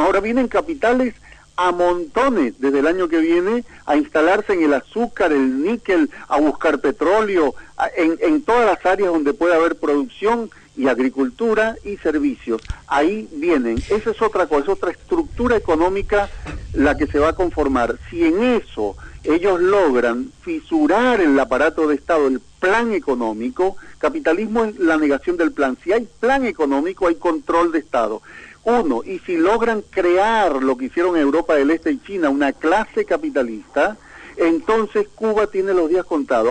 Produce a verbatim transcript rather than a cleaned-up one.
Ahora vienen capitales a montones desde el año que viene a instalarse en el azúcar, el níquel, a buscar petróleo, a, en, en todas las áreas donde puede haber producción y agricultura y servicios. Ahí vienen. Esa es otra cosa, es otra estructura económica la que se va a conformar. Si en eso ellos logran fisurar el aparato de Estado, el plan económico, capitalismo es la negación del plan. Si hay plan económico, hay control de Estado. Uno, y si logran crear lo que hicieron Europa del Este y China, una clase capitalista, entonces Cuba tiene los días contados.